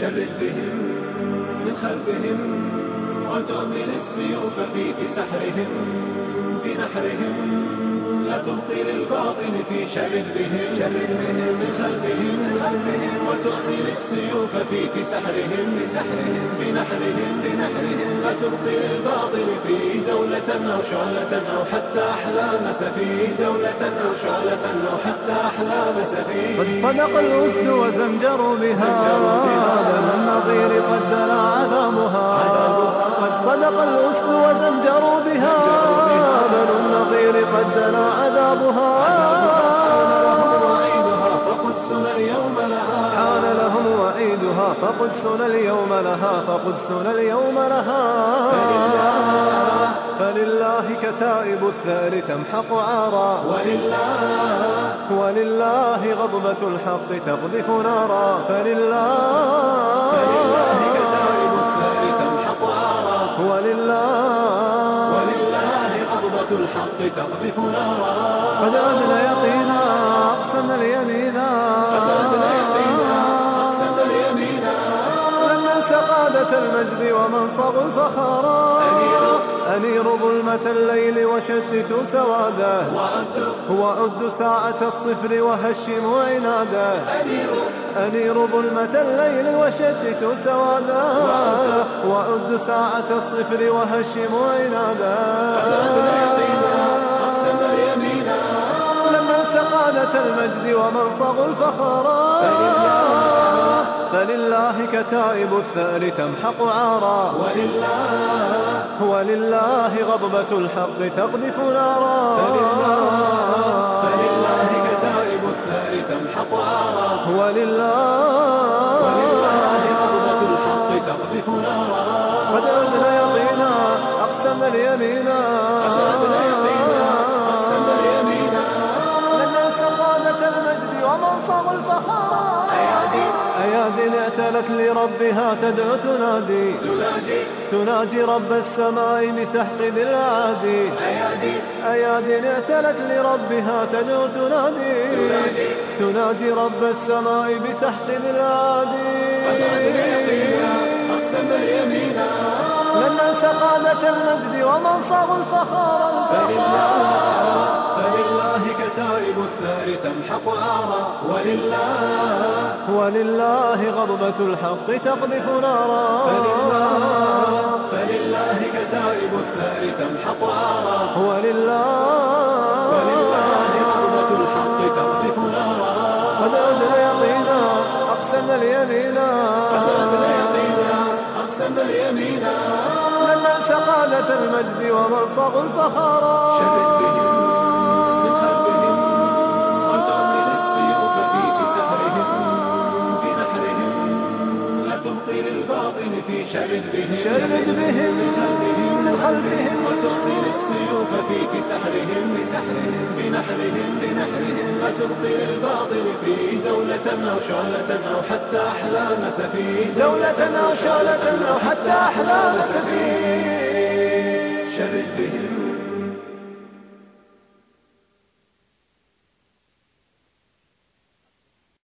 شرد بهم من خلفهم ولتؤمن السيوف في سحرهم في نحرهم لا تبقي للباطل في شرد بهم من خلفهم ولتؤمن السيوف في سحرهم في نحرهم لا تبقي للباطل في دولة أو شعلة أو حتى أحلام سفيه دولة أو شعلة أو حتى أحلام سفيه. قد صدق الأسد وزمجروا بها بل النظير قد دنا عذابها. قد صدق الأسد وزمجروا بها بل النظير قد دنا عذابها. حان لهم وعيدها فقدسنا اليوم لها فقدسنا اليوم لها. فلله كتائب الثار تمحق عارا ولله غضبة الحق تقذف نارا. فلله كتائب الثار تمحق عارا ولله غضبة الحق تقذف نارا. قد عدنا يقينا أقسمنا اليمينا لن ننسى قادة المجد ومنصب الفخارا. أنير ظلمة الليل وشتتوا سواده وعدوا ساعة الصفر وهشموا عناده. أنير ظلمة الليل وشتتوا سواده وعدوا ساعة الصفر وهشموا عناده. لن ننسى قادة المجد ومنصب الفخارا. فلله كتائب الثار تمحق عارا ولله غضبة الحق تقذف نارا. فلله كتائب الثار تمحق عارا ولله غضبة الحق تقذف نارا. قد عدنا يقينا أقسمنا اليمينا لن ننسى قادة المجد ومنصب الفخارا. أيادي اعتلت لربها تدعو تناجي رب السماء بسحق ذي الأعادي. أيادي اعتلت لربها تدعو تناجي رب السماء بسحق ذي الأعادي. لن ننسى قادة المجد ومنصب الفخار. فلله كتائب الثار تمحق عارا ولله غضبة الحق تقذف نارا. فلله كتائب الثار تمحق عارا ولله غضبة الحق تقذف نارا. قد عدنا يقينا أقسمنا اليمينا لن ننسى قادة المجد ومنصب الفخارا. شرد بهم من خلفهم ولتؤمن السيوف في سحرهم في نحرهم لا تبقي للباطل في شرد بهم من خلفهم ولتؤمن السيوف في سحرهم في نحرهم لا تبقي للباطل في دولة أو شعلة أو حتى أحلام سفيه دولة أو شعلة أو حتى أحلام